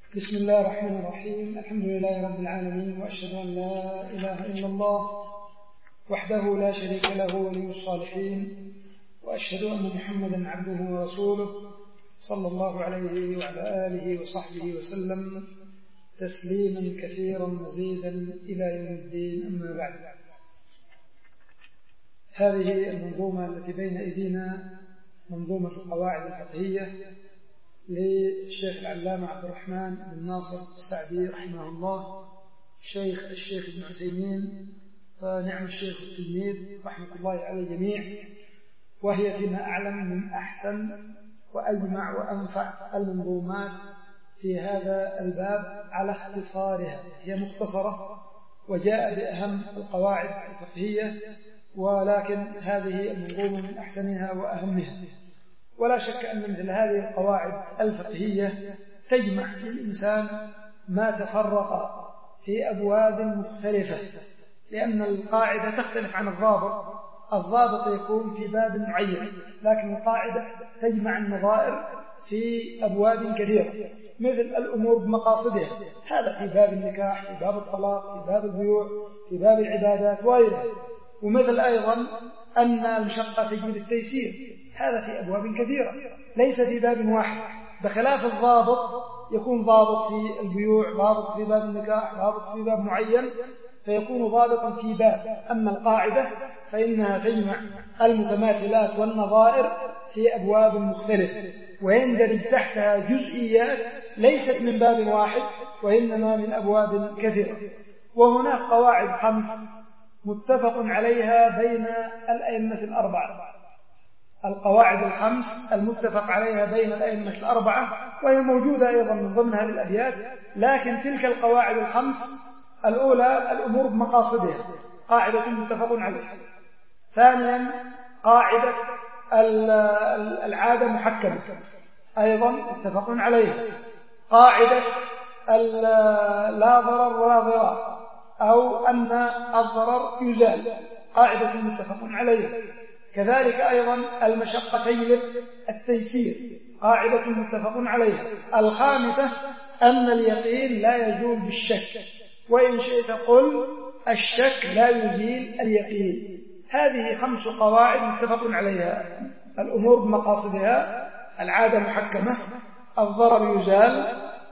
بسم الله الرحمن الرحيم. الحمد لله رب العالمين، وأشهد أن لا إله إلا الله وحده لا شريك له ولي الصالحين، وأشهد أن محمدا عبده ورسوله صلى الله عليه وعلى آله وصحبه وسلم تسليما كثيرا مزيدا إلى يوم الدين. أما بعد، هذه المنظومة التي بين أيدينا منظومة القواعد الفقهية للشيخ العلامة عبد الرحمن بن ناصر السعدي رحمه الله، الشيخ ابن عثيمين، فنعم الشيخ التلميذ رحمة الله على الجميع. وهي فيما أعلم من أحسن وأجمع وأنفع المنظومات في هذا الباب على اختصارها. هي مختصرة وجاء بأهم القواعد الفقهية، ولكن هذه المنظومة من أحسنها وأهمها. ولا شك أن مثل هذه القواعد الفقهية تجمع للإنسان ما تفرق في أبواب مختلفة، لأن القاعدة تختلف عن الضابط يكون في باب معين، لكن القاعدة تجمع النظائر في أبواب كثيرة، مثل الأمور بمقاصدها، هذا في باب النكاح، في باب الطلاق، في باب البيوع، في باب العبادات وغيرها. ومثل أيضا أن المشقة تجلب التيسير، هذا في أبواب كثيرة ليس في باب واحد، بخلاف الضابط يكون ضابط في البيوع، ضابط في باب النكاح، ضابط في باب معين، فيكون ضابطا في باب. أما القاعدة فإنها تجمع المتماثلات والنظائر في أبواب مختلفة، ويندرج تحتها جزئيات ليست من باب واحد وإنما من أبواب كثيرة. وهناك قواعد 5 متفق عليها بين الأئمة الأربعة، القواعد 5 المتفق عليها بين الأئمة الأربعة، وهي موجودة أيضا من ضمن هذه الأبيات. لكن تلك القواعد 5 الأولى الأمور بمقاصدها، قاعدة متفق عليها. ثانيا قاعدة العادة محكمة، أيضا متفق عليها. قاعدة لا ضرر ولا ضرار، أو أن الضرر يزال، قاعدة متفق عليها. كذلك أيضا المشقة تجلب التيسير، قاعدة متفق عليها. الخامسة أن اليقين لا يزول بالشك، وإن شئت قل الشك لا يزيل اليقين. هذه 5 قواعد متفق عليها: الأمور بمقاصدها، العادة محكمة، الضرر يزال،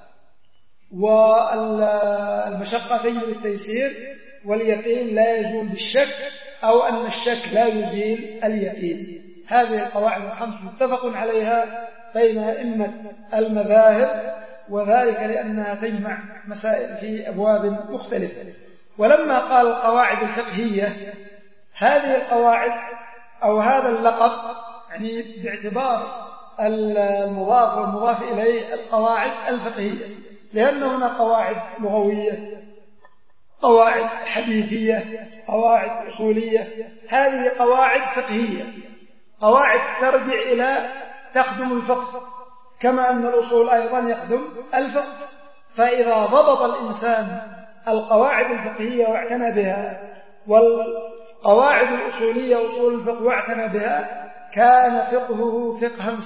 والمشقة تجلب التيسير، واليقين لا يزول بالشك، أو أن الشك لا يزيل اليقين. هذه القواعد 5 متفق عليها بين أئمة المذاهب، وذلك لأنها تجمع مسائل في أبواب مختلفة. ولما قال القواعد الفقهية، هذه القواعد أو هذا اللقب يعني باعتبار المضاف والمضاف إليه القواعد الفقهية، لأن هنا قواعد لغوية، قواعد حديثية، قواعد أصولية. هذه قواعد فقهية، قواعد ترجع إلى تخدم الفقه، كما أن الأصول أيضا يخدم الفقه. فإذا ضبط الإنسان القواعد الفقهية واعتنى بها، والقواعد الأصولية أصول الفقه واعتنى بها، كان فقهه فقها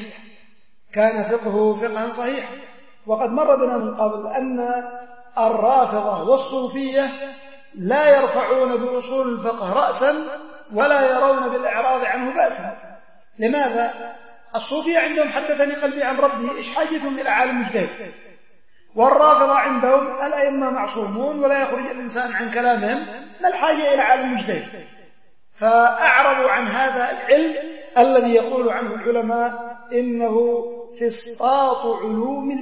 صحيحا. وقد مر بنا من قبل أن الرافضة والصوفية لا يرفعون بأصول الفقه رأسا ولا يرون بالإعراض عنه بأسا. لماذا؟ الصوفية عندهم حدثني قلبي عن ربي، إيش حاجتهم إلى عالم مجتهد؟ والرافضة عندهم الأئمة معصومون ولا يخرج الإنسان عن كلامهم، ما الحاجة إلى عالم مجتهد؟ فأعرضوا عن هذا العلم الذي يقول عنه العلماء إنه فسطاط علوم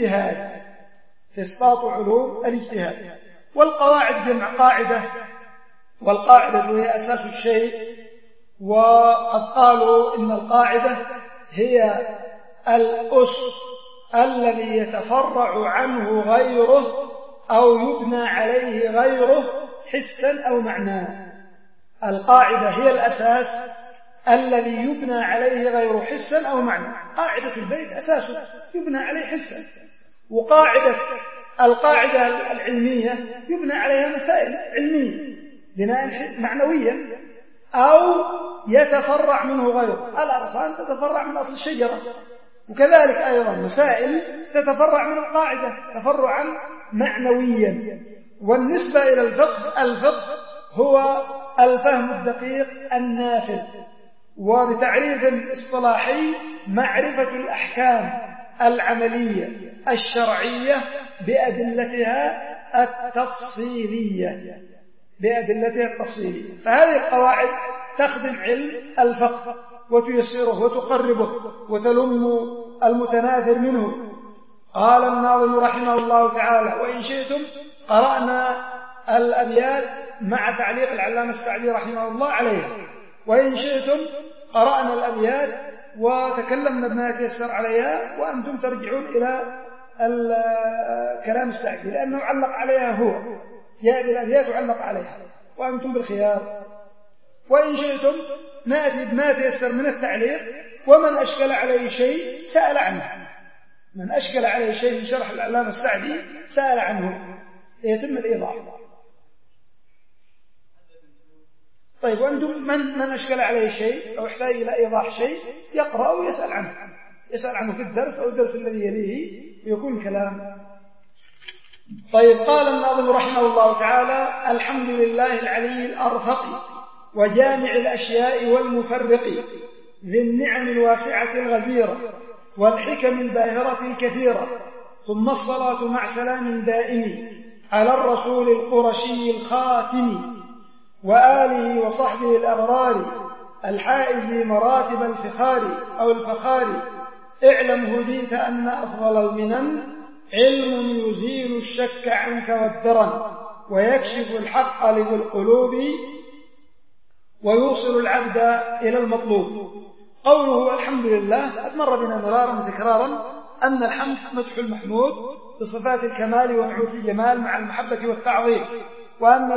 الاجتهاد. والقواعد جمع قاعدة، والقاعدة هي أساس الشيء. وقد قالوا إن القاعدة هي الأس الذي يتفرع عنه غيره أو يبنى عليه غيره حسا أو معنى. القاعدة هي الأساس الذي يبنى عليه غيره حسا أو معنى. قاعدة البيت أساسه يبنى عليه حسا، القاعدة العلمية يبنى عليها مسائل علمية بناء معنويا، أو يتفرع منه غيره. الأغصان تتفرع من أصل الشجرة، وكذلك أيضا مسائل تتفرع من القاعدة تفرعا معنويا. والنسبة إلى الفقه هو الفهم الدقيق النافذ، وبتعريف اصطلاحي معرفة الأحكام العملية الشرعية بأدلتها التفصيلية. فهذه القواعد تخدم علم الفقه وتيسره وتقربه وتلم المتناثر منه. قال الناظم رحمه الله تعالى: وإن شئتم قرأنا الأبيات مع تعليق العلامة السعدي رحمه الله عليها، وإن شئتم قرأنا الأبيات وتكلمنا بما يتيسر عليها، وأنتم ترجعون إلى الكلام السعدي لأنه علق عليها، هو جاء بالأبيات وعلق عليها، وأنتم بالخيار. وإن شئتم نأتي بما يتيسر من التعليق، ومن أشكل عليه شيء سأل عنه، من أشكل عليه شيء من شرح العلامة السعدي سأل عنه ليتم الإيضاح. طيب، وأنتم من أشكل عليه شيء أو احتاج إلى إيضاح شيء يقرأ ويسأل عنه في الدرس أو الدرس الذي يليه ويكون كلام. طيب، قال الناظم رحمه الله تعالى: الحمد لله العلي الأرفق وجامع الأشياء والمفرق ذي النعم الواسعة الغزيرة والحكم الباهرة الكثيرة، ثم الصلاة مع سلام دائم على الرسول القرشي الخاتم وآله وصحبه الأغرار الحائز مراتب الفخار أو الفخار. اعلم هديت أن أفضل المنن علم يزيل الشك عنك والدرن ويكشف الحق لذي القلوب ويوصل العبد إلى المطلوب. قوله الحمد لله قد مر بنا مرارا وتكرارا أن الحمد مدح المحمود بصفات الكمال ونعوت الجمال مع المحبة والتعظيم، وأن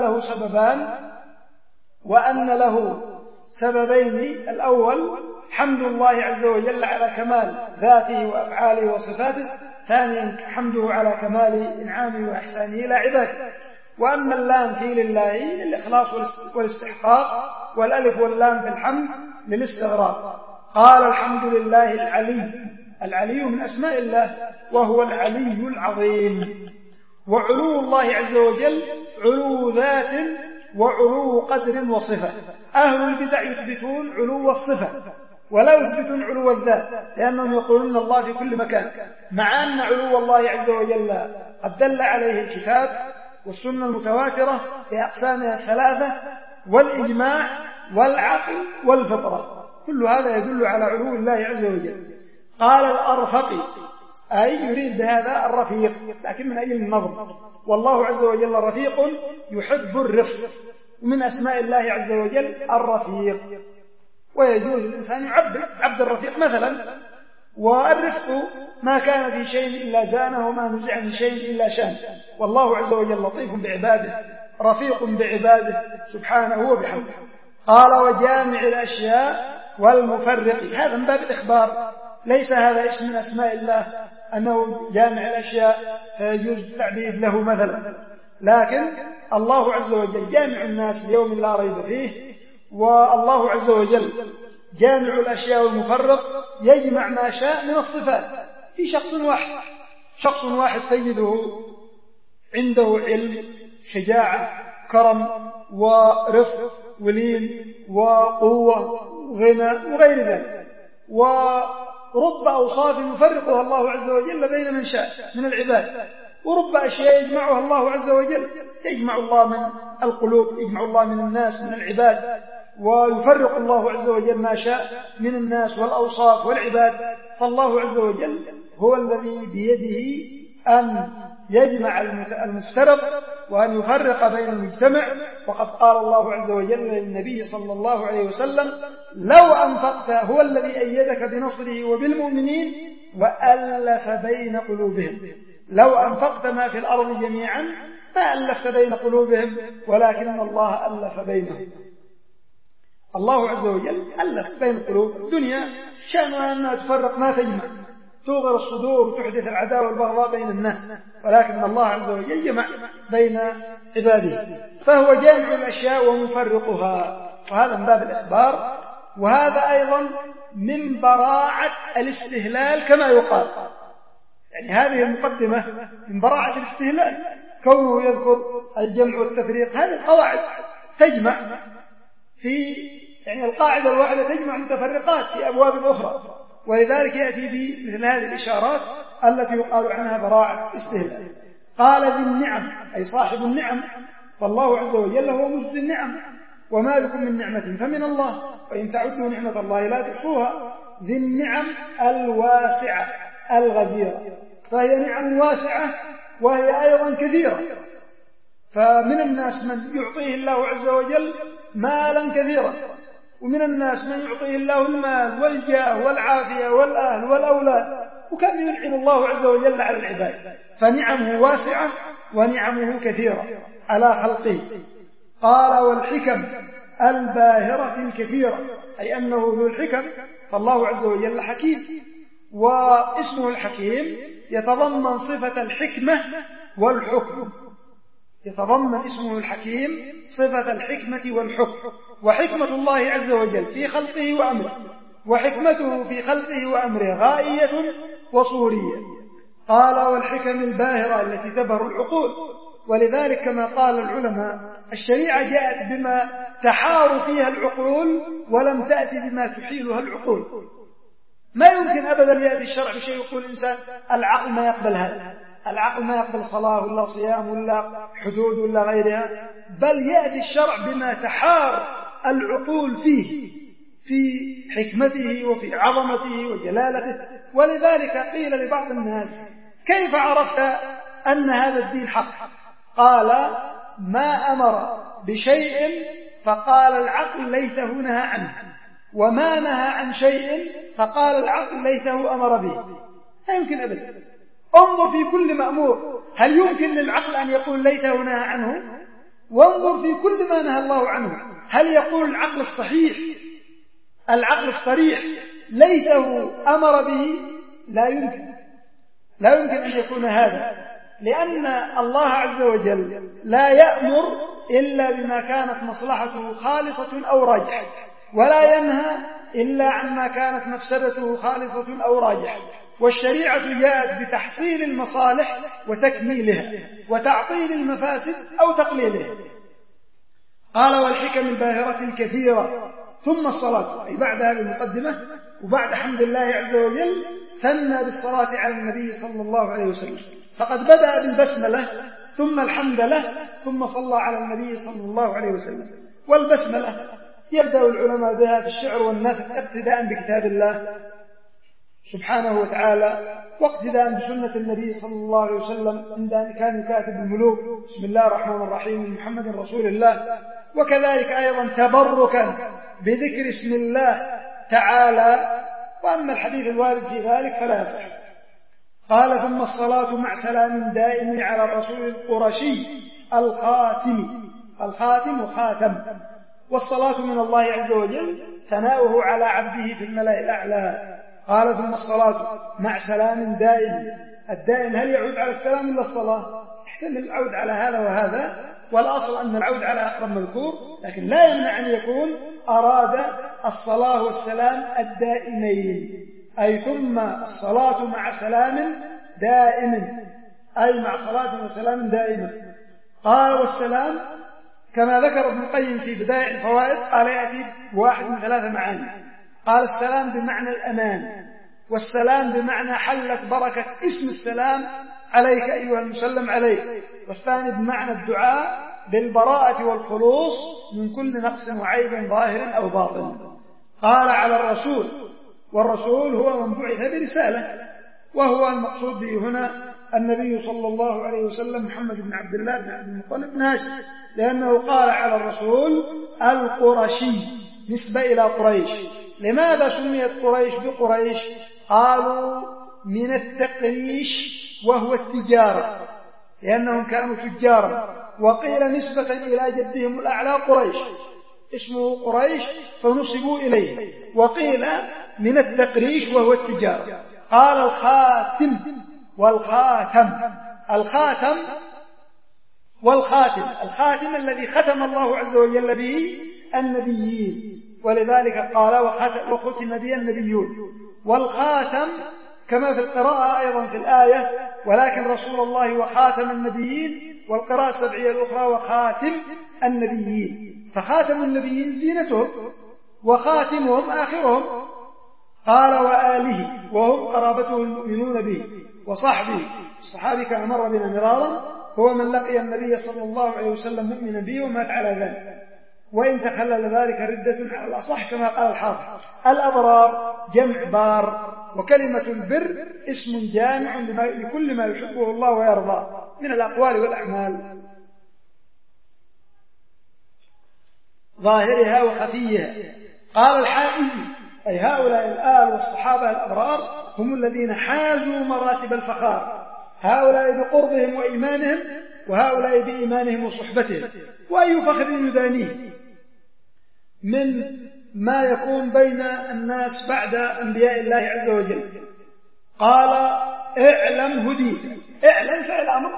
له سببين: الأول حمد الله عز وجل على كمال ذاته وأفعاله وصفاته، ثانيا حمده على كمال إنعامه وإحسانه إلى عباده. وأما اللام في لله للإخلاص والاستحقاق، والألف واللام في الحمد للاستغراق. قال: الحمد لله العلي من أسماء الله، وهو العلي العظيم. وعلو الله عز وجل علو ذات وعلو قدر وصفة. أهل البدع يثبتون علو الصفة ولا يثبتون علو الذات، لأنهم يقولون الله في كل مكان، مع أن علو الله عز وجل قد دل عليه الكتاب والسنة المتواترة بأقسامها الثلاثة والإجماع والعقل والفطرة، كل هذا يدل على علو الله عز وجل. قال: الأرفق، أي يريد بهذا الرفيق، لكن من أجل النظم، والله عز وجل رفيق يحب الرفق، ومن أسماء الله عز وجل الرفيق. ويجوز الإنسان يعبد عبد الرفيق مثلا. والرفق ما كان في شيء إلا زانه وما نزع من شيء إلا شان، والله عز وجل لطيف بعباده رفيق بعباده سبحانه وبحمده. قال: وجامع الأشياء والمفرق، هذا من باب الإخبار، ليس هذا اسم من أسماء الله أنه جامع الأشياء فيجوز التعبيد له مثلا، لكن الله عز وجل جامع الناس ليوم لا ريب فيه، والله عز وجل جامع الأشياء والمفرق يجمع ما شاء من الصفات في شخص واحد تجده عنده علم، شجاعة، كرم، ورفق، ولين، وقوة، وغنى، وغير ذلك. ورب أوصاف يفرقها الله عز وجل بين من شاء من العباد، ورب أشياء يجمعها الله عز وجل، يجمع الله من القلوب، يجمع الله من الناس من العباد، ويفرق الله عز وجل ما شاء من الناس والأوصاف والعباد. فالله عز وجل هو الذي بيده أن يجمع المفترق وأن يفرق بين المجتمع. وقد قال الله عز وجل للنبي صلى الله عليه وسلم: لو أنفقت، هو الذي أيدك بنصره وبالمؤمنين وألف بين قلوبهم، لو أنفقت ما في الأرض جميعا ما ألفت بين قلوبهم ولكن الله ألف بينهم. الله عز وجل ألف بين القلوب. الدنيا شأنها أنها تفرق ما تجمع، توغر الصدور وتحدث العداوة والبغضاء بين الناس، ولكن الله عز وجل جمع بين عباده، فهو جامع الأشياء ومفرقها، وهذا من باب الإخبار وهذا أيضا من براعة الاستهلال كما يقال. يعني هذه المقدمة من براعة الاستهلال، كونه يذكر الجمع والتفريق. هذه القواعد تجمع في يعني القاعدة الواحدة تجمع متفرقات في أبواب أخرى، ولذلك يأتي بمثل هذه الإشارات التي يقال عنها براعة استهلال. قال ذي النعم أي صاحب النعم، فالله عز وجل هو مجد النعم، وما بكم من نعمة فمن الله، وإن تعدوا نعمة الله لا تحصوها. ذي النعم الواسعة الغزيرة، فهي نعم واسعة وهي أيضا كثيرة. فمن الناس من يعطيه الله عز وجل مالا كثيرا، ومن الناس من يعطيه الله المال والجاه والعافية والأهل والأولاد، وكان ينعم الله عز وجل على العباد. فنعمه واسعة ونعمه كثيرة على خلقه. قال والحكم الباهرة الكثيرة، أي أنه ذو الحكم، فالله عز وجل حكيم، واسمه الحكيم يتضمن صفة الحكمة والحكم، يتضمن اسمه الحكيم صفة الحكمة والحكم. وحكمة الله عز وجل في خلقه وأمره، وحكمته في خلقه وأمره غائية وصورية. قال والحكم الباهرة التي تبهر العقول. ولذلك كما قال العلماء الشريعة جاءت بما تحار فيها العقول ولم تأتي بما تحيلها العقول. ما يمكن أبدا يأتي الشرع بشيء يقول الإنسان العقل ما يقبل هذا، العقل ما يقبل صلاة ولا صيام ولا حدود ولا غيرها، بل يأتي الشرع بما تحار العقول فيه، في حكمته وفي عظمته وجلالته. ولذلك قيل لبعض الناس كيف عرفت أن هذا الدين حق؟ قال ما أمر بشيء فقال العقل ليته نهى عنه، وما نهى عن شيء فقال العقل ليته أمر به. لا يمكن أبدا. انظر في كل مأمور، هل يمكن للعقل أن يقول ليته نهى عنه؟ وانظر في كل ما نهى الله عنه، هل يقول العقل الصحيح العقل الصريح ليته أمر به؟ لا يمكن، لا يمكن أن يكون هذا، لأن الله عز وجل لا يأمر إلا بما كانت مصلحته خالصة أو راجحة، ولا ينهى إلا عما كانت مفسدته خالصة أو راجحة. والشريعة جاءت بتحصيل المصالح وتكميلها، وتعطيل المفاسد أو تقليلها. قال والحكم الباهرة الكثيرة. ثم الصلاة، أي بعد هذه المقدمة وبعد حمد الله عز وجل ثنى بالصلاة على النبي صلى الله عليه وسلم، فقد بدأ بالبسملة ثم الحمد له ثم صلى على النبي صلى الله عليه وسلم. والبسملة يبدأ العلماء بها في الشعر والنثر اقتداء بكتاب الله سبحانه وتعالى، واقتداء بسنة النبي صلى الله عليه وسلم عند أن كان يكاتب الملوك بسم الله الرحمن الرحيم محمد رسول الله. وكذلك أيضا تبركا بذكر اسم الله تعالى، وأما الحديث الوارد في ذلك فلا يصح. قال ثم الصلاة مع سلام دائم على الرسول القرشي الخاتم خاتم. والصلاة من الله عز وجل ثناؤه على عبده في الملأ الأعلى. قال ثم الصلاة مع سلام دائم. الدائم هل يعود على السلام إلا الصلاة؟ يحتمل العود على هذا وهذا، والأصل أن العود على أقرب مذكور، لكن لا يمنع أن يكون أراد الصلاة والسلام الدائمين، أي ثم الصلاة مع سلام دائم، أي مع صلاة وسلام دائما. قال والسلام كما ذكر ابن القيم في بداية الفوائد قال يأتي بواحد من 3 معاني. قال السلام بمعنى الأمان، والسلام بمعنى حلت بركة اسم السلام عليك أيها المسلم عليك، والثاني بمعنى الدعاء بالبراءة والخلوص من كل نقص وعيب ظاهر أو باطن. قال على الرسول، والرسول هو من بعث برسالة، وهو المقصود به هنا النبي صلى الله عليه وسلم محمد بن عبد الله بن عبد المطلب بن هاشم، لأنه قال على الرسول القرشي نسبة إلى قريش. لماذا سميت قريش بقريش؟ قالوا من التقريش وهو التجارة، لأنهم كانوا تجارا. وقيل نسبة إلى جدهم الأعلى قريش، اسمه قريش فنسبوا إليه. وقيل من التقريش وهو التجارة. قال الخاتم والخاتم، الخاتم والخاتم، الخاتم الذي ختم الله عز وجل به النبيين، ولذلك قال وختم به النبيون. والخاتم كما في القراءة أيضا في الآية ولكن رسول الله وخاتم النبيين، والقراءة السبعية الأخرى وخاتم النبيين. فخاتم النبيين زينتهم وخاتمهم آخرهم. قال وآله وهم قرابته المؤمنون به وصحبه. الصحابي كما مر بنا مرارا هو من لقي النبي صلى الله عليه وسلم مؤمنا به ومات على ذلك، وإن تخلل ذلك ردة على الأصح كما قال الحافظ. الأبرار جمع بار، وكلمة البر اسم جامع لكل ما يحبه الله ويرضى من الأقوال والأعمال ظاهرها وخفيها. قال الحائزي أي هؤلاء الآل والصحابة الأبرار هم الذين حازوا مراتب الفخار، هؤلاء بقربهم وإيمانهم وهؤلاء بإيمانهم وصحبتهم. وأي فخر يدانيه من ما يكون بين الناس بعد أنبياء الله عز وجل. قال اعلم هديت. اعلم فعل أمر،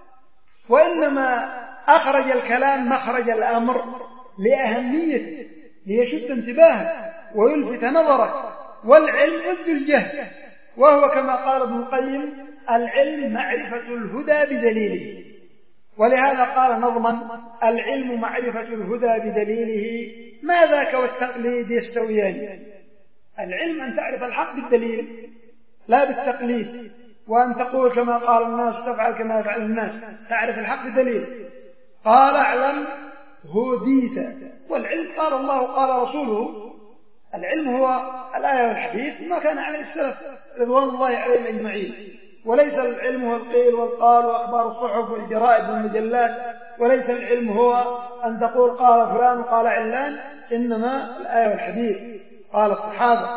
وإنما أخرج الكلام مخرج الأمر لأهميته ليشد انتباهك ويلفت نظرك. والعلم ضد الجهل، وهو كما قال ابن القيم العلم معرفة الهدى بدليله. ولهذا قال نظما العلم معرفة الهدى بدليله ما ذاك والتقليد يستويان. العلم أن تعرف الحق بالدليل لا بالتقليد، وأن تقول كما قال الناس تفعل كما يفعل الناس، تعرف الحق بدليل. قال اعلم هديت. والعلم قال الله قال رسوله. العلم هو الآية والحديث ما كان عليه السلف رضوان الله عليهم أجمعين. وليس العلم هو القيل والقال وأخبار الصحف والجرائد والمجلات، وليس العلم هو أن تقول قال فلان وقال علان، إنما الآية والحديث قال الصحابة،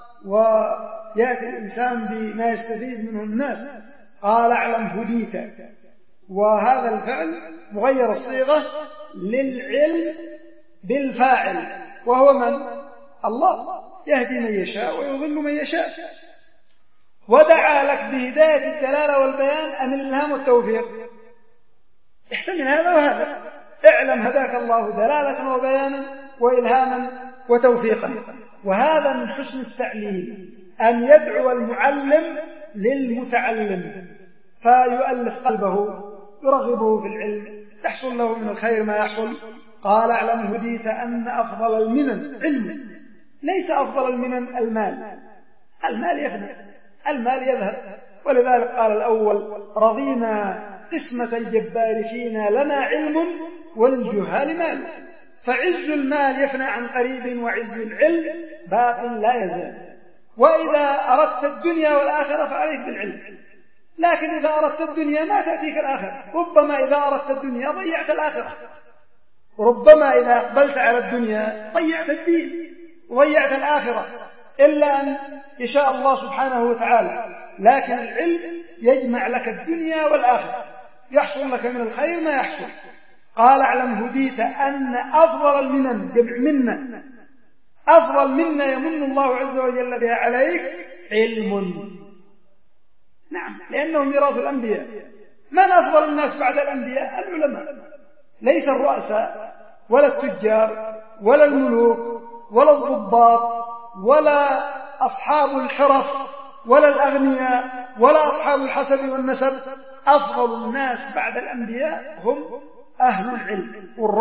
ويأتي الإنسان بما يستفيد منه الناس. قال اعلم هديت، وهذا الفعل مغير الصيغة للعلم بالفاعل، وهو من؟ الله، يهدي من يشاء ويضل من يشاء. ودعا لك بهداية الدلالة والبيان أم الإلهام والتوفيق؟ احتمل هذا وهذا. اعلم هداك الله دلالة وبيانا وإلهاما وتوفيقا. وهذا من حسن التعليم أن يدعو المعلم للمتعلم فيؤلف قلبه يرغبه في العلم، يحصل له من الخير ما يحصل. قال اعلم هديت أن أفضل المنن علم، ليس أفضل المنن المال. المال يفنى، المال يذهب. ولذلك قال الأول رضينا قسمة الجبار فينا لنا علم وللجهال مال. فعز المال يفنى عن قريب وعز العلم باق لا يزال. وإذا أردت الدنيا والآخرة فعليك بالعلم، لكن إذا أردت الدنيا ما تأتيك الآخرة. ربما إذا أردت الدنيا ضيعت الآخرة، ربما إذا أقبلت على الدنيا ضيعت الدين وضيعت الآخرة، إلا أن يشاء الله سبحانه وتعالى. لكن العلم يجمع لك الدنيا والآخرة، يحصل لك من الخير ما يحصل. قال اعلم هديت أن أفضل المنن جمع منا، أفضل منا يمن الله عز وجل بها عليك علم. نعم، لأنه ميراث الأنبياء. من أفضل الناس بعد الأنبياء؟ العلماء، ليس الرؤساء ولا التجار ولا الملوك ولا الضباط ولا أصحاب الحرف ولا الأغنياء ولا أصحاب الحسب والنسب. أفضل الناس بعد الأنبياء هم أهل العلم،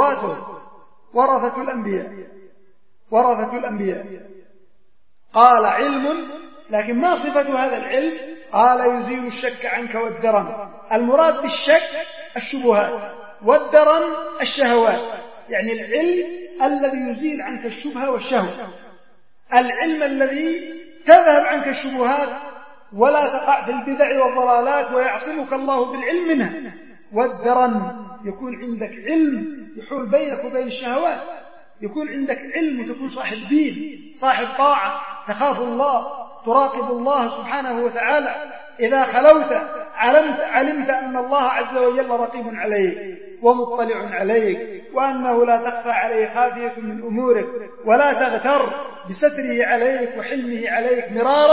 ورثة الأنبياء. قال علم، لكن ما صفة هذا العلم؟ قال يزيل الشك عنك والدرن. المراد بالشك الشبهات، والدرن الشهوات. يعني العلم الذي يزيل عنك الشبهة والشهوة، العلم الذي تذهب عنك الشبهات ولا تقع في البدع والضلالات ويعصمك الله بالعلم منها. والدرن يكون عندك علم يحول بينك وبين الشهوات، يكون عندك علم وتكون صاحب دين صاحب طاعة، تخاف الله، تراقب الله سبحانه وتعالى. إذا خلوت علمت أن الله عز وجل رقيب عليك ومطلع عليك، وأنه لا تخفى عليه خافية من أمورك، ولا تغتر بستره عليك وحلمه عليك مرارا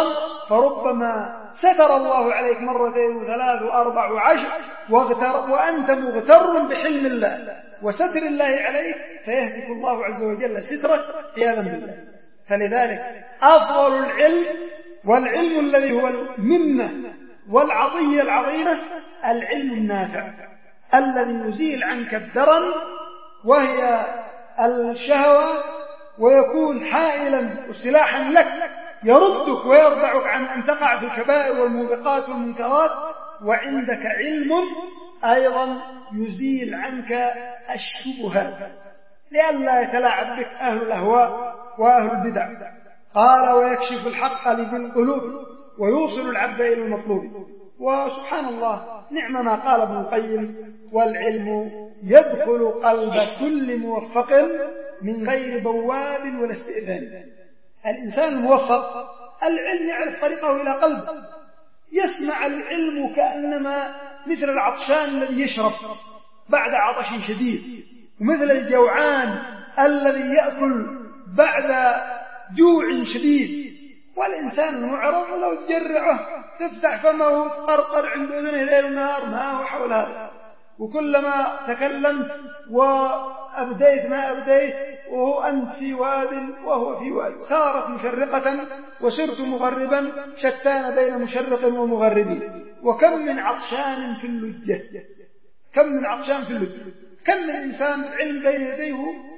فربما ستر الله عليك مرتين وثلاث وأربع وعشر وأنت مغتر بحلم الله وستر الله عليك، فيهتك الله عز وجل سترك عياذا بالله. فلذلك أفضل العلم، والعلم الذي هو المنة والعطية العظيمة، العلم النافع الذي يزيل عنك الدرن وهي الشهوة، ويكون حائلا وسلاحا لك يردك ويردعك عن أن تقع في الكبائر والموبقات والمنكرات. وعندك علم أيضا يزيل عنك الشبهات لئلا يتلاعب بك أهل الأهواء وأهل البدع. قال ويكشف الحق لذي القلوب ويوصل العبد إلى المطلوب. وسبحان الله نعم ما قال ابن القيم: والعلم يدخل قلب كل موفق من غير بواب ولا استئذان. الإنسان الموفق العلم يعرف طريقه إلى قلبه، يسمع العلم كأنما مثل العطشان الذي يشرب بعد عطش شديد، ومثل الجوعان الذي يأكل بعد جوع شديد. والإنسان المعرض لو تجرعه تفتح فمه وتقرقر عند أذنه ليل ونهار ما هو حول هذا، وكلما تكلمت وأبديت ما أبديت وهو أنت في واد وهو في واد. صارت مشرقة وصرت مغربا، شتان بين مشرق ومغرب. وكم من عطشان في اللجة، كم من عطشان في اللجة، كم من إنسان علم بين يديه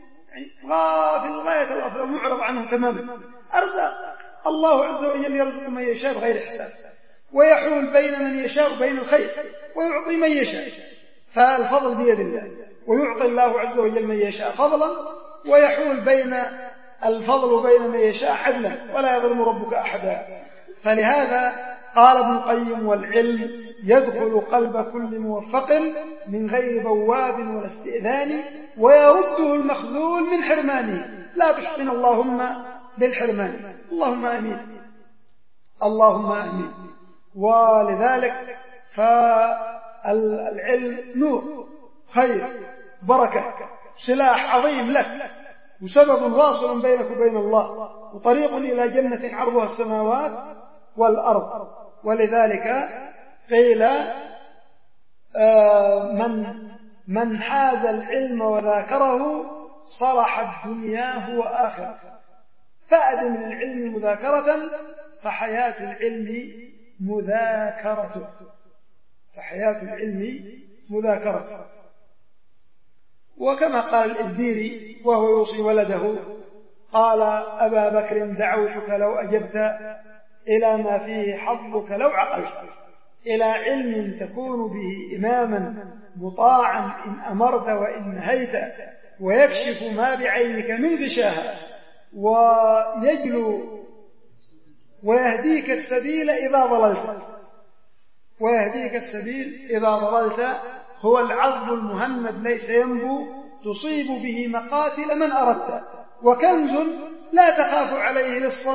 غافل غاية الغفلة معرض عنه تماما. أرزاق الله عز وجل يرزق من يشاء بغير حساب، ويحول بين من يشاء وبين الخير، ويعطي من يشاء، فالفضل بيد الله. ويعطي الله عز وجل من يشاء فضلا، ويحول بين الفضل وبين من يشاء عدلا، ولا يظلم ربك أحدا. فلهذا قال ابن القيم: والعلم يدخل قلب كل موفق من غير بواب ولا استئذان، ويرده المخذول من حرمانه. لا تشقنا اللهم بالحرمان، اللهم آمين، اللهم آمين. ولذلك فالعلم نور، خير، بركة، سلاح عظيم لك، وسبب واصل بينك وبين الله، وطريق إلى جنة عرضها السماوات والأرض. ولذلك قيل من حاز العلم وذاكره صلحت دنياه وآخرته. فأدم للعلم مذاكرة فحياة العلم مذاكرته، فحياة العلم مذاكرته. وكما قال الإبديري وهو يوصي ولده، قال: أبا بكر دعوتك لو أجبت إلى ما فيه حظك لو عقلت، إلى علم تكون به إماما مطاعا إن أمرت وإن نهيت، ويكشف ما بعينك من غشاها، ويجلو ويهديك السبيل إذا ضللت. ويهديك السبيل إذا ضللت هو العظم المهند ليس ينبو، تصيب به مقاتل من أردت، وكنز لا تخاف عليه لصا،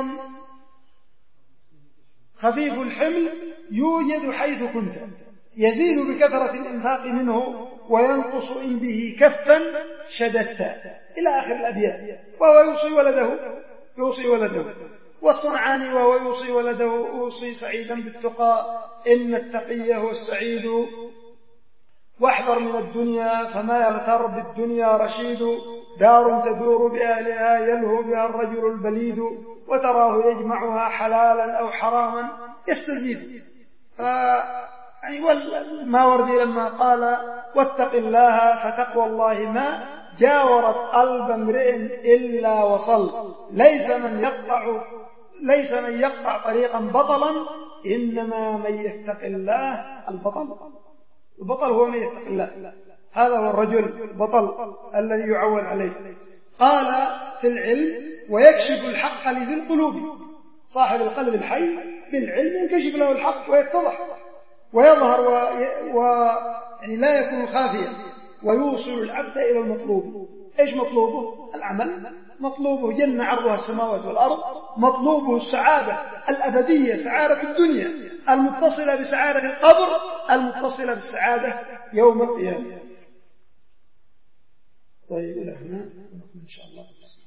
خفيف الحمل يوجد حيث كنت، يزيد بكثرة الإنفاق منه وينقص إن به كفا شددت، إلى آخر الأبيات. وهو يوصي ولده. والصنعاني وهو يوصي ولده: أوصي سعيدا بالتقى إن التقي هو السعيد، واحذر من الدنيا فما يغتر بالدنيا رشيد، دار تدور بأهلها يلهو بها الرجل البليد، وتراه يجمعها حلالا أو حراما يستزيد. يعني والماوردي لما قال: واتق الله فتقوى الله ما جاورت قلب امرئ إلا وصل، ليس من يقطع طريقا بطلا، إنما من يتق الله البطل هو من يتق الله، هذا هو الرجل البطل الذي يعول عليه. قال في العلم: ويكشف الحق لذي القلوب. صاحب القلب الحي بالعلم ينكشف له الحق ويتضح ويظهر يعني لا يكون خافيا، ويوصل العبد إلى المطلوب. إيش مطلوبه؟ العمل. مطلوبه جنة عرضها السماوات والأرض، مطلوبه السعادة الأبدية، سعادة الدنيا المتصلة بسعادة القبر، المتصلة بالسعادة يوم القيامة. طيب إلى هنا إن شاء الله.